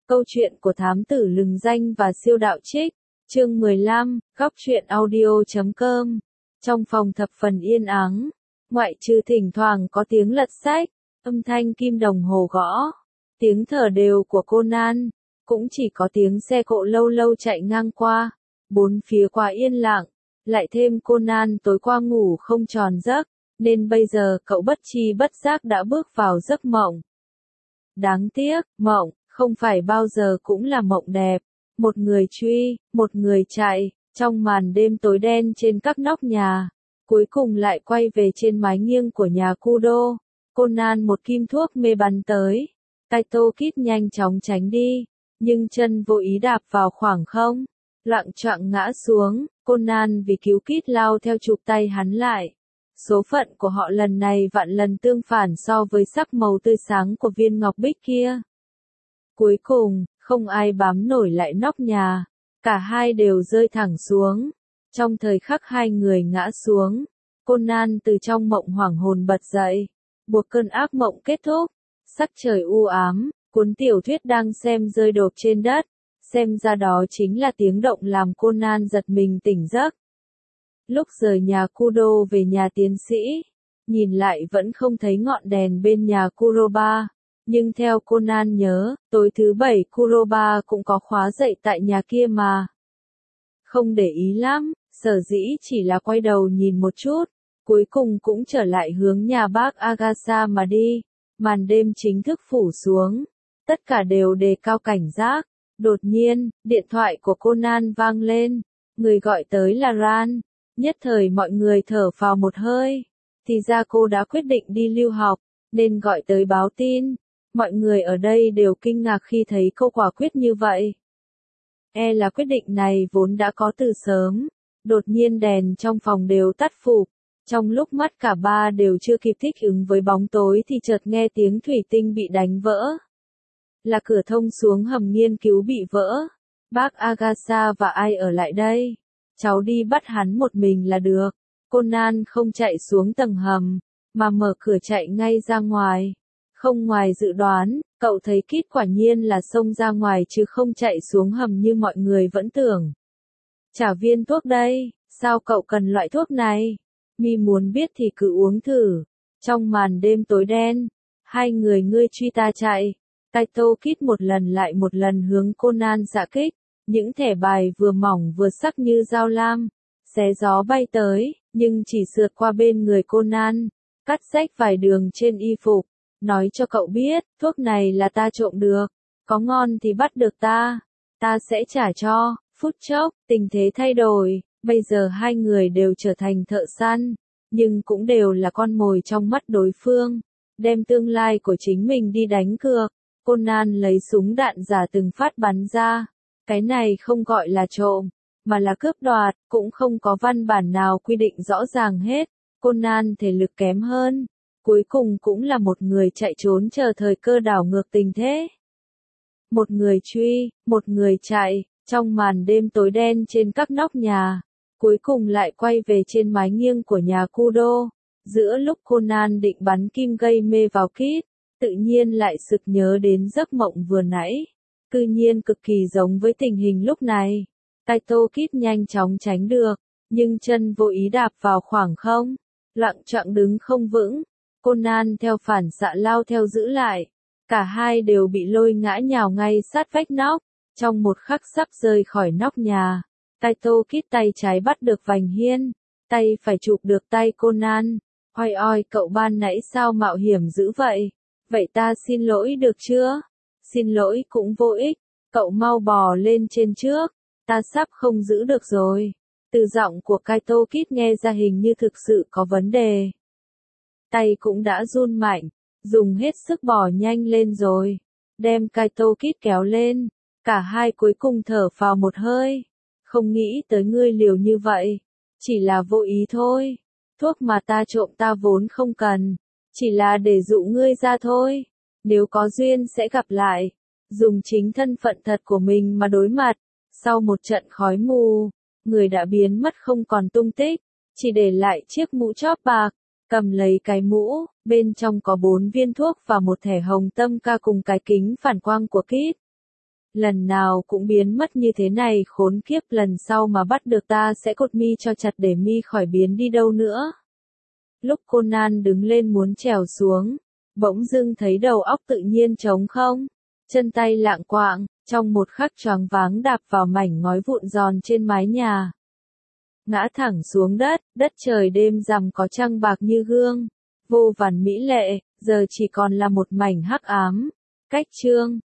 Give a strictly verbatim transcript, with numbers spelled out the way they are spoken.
Câu chuyện của thám tử lừng danh và siêu đạo trích, chương mười lăm, góc truyện audio chấm com. Trong phòng thập phần yên ắng, ngoại trừ thỉnh thoảng có tiếng lật sách, âm thanh kim đồng hồ gõ, tiếng thở đều của Conan, cũng chỉ có tiếng xe cộ lâu lâu chạy ngang qua, bốn phía quá yên lặng, lại thêm Conan tối qua ngủ không tròn giấc, nên bây giờ cậu bất tri bất giác đã bước vào giấc mộng. Đáng tiếc, mộng không phải bao giờ cũng là mộng đẹp. Một người truy, một người chạy, trong màn đêm tối đen trên các nóc nhà, cuối cùng lại quay về trên mái nghiêng của nhà Kudo. Conan một kim thuốc mê bắn tới, Kaito Kid nhanh chóng tránh đi, nhưng chân vô ý đạp vào khoảng không, loạng choạng ngã xuống. Conan vì cứu Kid lao theo chụp tay hắn lại. Số phận của họ lần này vạn lần tương phản so với sắc màu tươi sáng của viên ngọc bích kia. Cuối cùng, không ai bám nổi lại nóc nhà, cả hai đều rơi thẳng xuống. Trong thời khắc hai người ngã xuống, Conan từ trong mộng hoảng hồn bật dậy, buộc cơn ác mộng kết thúc. Sắc trời u ám, cuốn tiểu thuyết đang xem rơi đột trên đất, xem ra đó chính là tiếng động làm Conan giật mình tỉnh giấc. Lúc rời nhà Kudo về nhà tiến sĩ, nhìn lại vẫn không thấy ngọn đèn bên nhà Kuroba. Nhưng theo Conan nhớ, tối thứ bảy Kuroba cũng có khóa dậy tại nhà kia mà. Không để ý lắm, sở dĩ chỉ là quay đầu nhìn một chút, cuối cùng cũng trở lại hướng nhà bác Agasa mà đi. Màn đêm chính thức phủ xuống, tất cả đều đề cao cảnh giác. Đột nhiên, điện thoại của Conan vang lên, người gọi tới là Ran. Nhất thời mọi người thở phào một hơi, thì ra cô đã quyết định đi lưu học, nên gọi tới báo tin. Mọi người ở đây đều kinh ngạc khi thấy cô quả quyết như vậy. E là quyết định này vốn đã có từ sớm. Đột nhiên đèn trong phòng đều tắt phục. Trong lúc mắt cả ba đều chưa kịp thích ứng với bóng tối thì chợt nghe tiếng thủy tinh bị đánh vỡ. Là cửa thông xuống hầm nghiên cứu bị vỡ. Bác Agasa và ai ở lại đây? Cháu đi bắt hắn một mình là được. Conan không chạy xuống tầng hầm, mà mở cửa chạy ngay ra ngoài. Không ngoài dự đoán, cậu thấy Kid quả nhiên là xông ra ngoài chứ không chạy xuống hầm như mọi người vẫn tưởng. Trả viên thuốc đây, sao cậu cần loại thuốc này? Mi muốn biết thì cứ uống thử. Trong màn đêm tối đen, hai người ngươi truy ta chạy. Kaito Kid một lần lại một lần hướng Conan xạ kích. Những thẻ bài vừa mỏng vừa sắc như dao lam, xé gió bay tới, nhưng chỉ sượt qua bên người Conan, cắt rách vài đường trên y phục. Nói cho cậu biết, thuốc này là ta trộm được, có ngon thì bắt được ta, ta sẽ trả cho. Phút chốc, tình thế thay đổi, bây giờ hai người đều trở thành thợ săn, nhưng cũng đều là con mồi trong mắt đối phương, đem tương lai của chính mình đi đánh cược. Conan lấy súng đạn giả từng phát bắn ra, cái này không gọi là trộm, mà là cướp đoạt, cũng không có văn bản nào quy định rõ ràng hết. Conan thể lực kém hơn, cuối cùng cũng là một người chạy trốn chờ thời cơ đảo ngược tình thế. Một người truy, một người chạy, trong màn đêm tối đen trên các nóc nhà, cuối cùng lại quay về trên mái nghiêng của nhà Kudo. Giữa lúc Conan định bắn kim gây mê vào Kid, tự nhiên lại sực nhớ đến giấc mộng vừa nãy. Cư nhiên cực kỳ giống với tình hình lúc này. Kaito Kid nhanh chóng tránh được, nhưng chân vô ý đạp vào khoảng không, loạng choạng đứng không vững. Conan theo phản xạ lao theo giữ lại, cả hai đều bị lôi ngã nhào ngay sát vách nóc. Trong một khắc sắp rơi khỏi nóc nhà, Kaito Kid tay trái bắt được vành hiên, tay phải chụp được tay Conan. Oi oi, cậu ban nãy sao mạo hiểm dữ vậy? Vậy ta xin lỗi được chưa? Xin lỗi cũng vô ích, cậu mau bò lên trên trước, ta sắp không giữ được rồi. Từ giọng của Kaito Kid nghe ra hình như thực sự có vấn đề. Tay cũng đã run mạnh, dùng hết sức bò nhanh lên rồi, đem Kaito Kid kéo lên. Cả hai cuối cùng thở phào một hơi, không nghĩ tới ngươi liều như vậy, chỉ là vô ý thôi. Thuốc mà ta trộm ta vốn không cần, chỉ là để dụ ngươi ra thôi. Nếu có duyên sẽ gặp lại, dùng chính thân phận thật của mình mà đối mặt. Sau một trận khói mù, người đã biến mất không còn tung tích, chỉ để lại chiếc mũ chóp bạc. Cầm lấy cái mũ, bên trong có bốn viên thuốc và một thẻ hồng tâm ca cùng cái kính phản quang của Kid. lần nào cũng biến mất như thế này, khốn kiếp, lần sau mà bắt được ta sẽ cột mi cho chặt để mi khỏi biến đi đâu nữa. Lúc Conan đứng lên muốn trèo xuống, bỗng dưng thấy đầu óc tự nhiên trống không, chân tay lạng quạng, trong một khắc choáng váng đạp vào mảnh ngói vụn giòn trên mái nhà. Ngã thẳng xuống đất, đất trời đêm rằm có trăng bạc như gương, vô vàn mỹ lệ, giờ chỉ còn là một mảnh hắc ám. Cách chương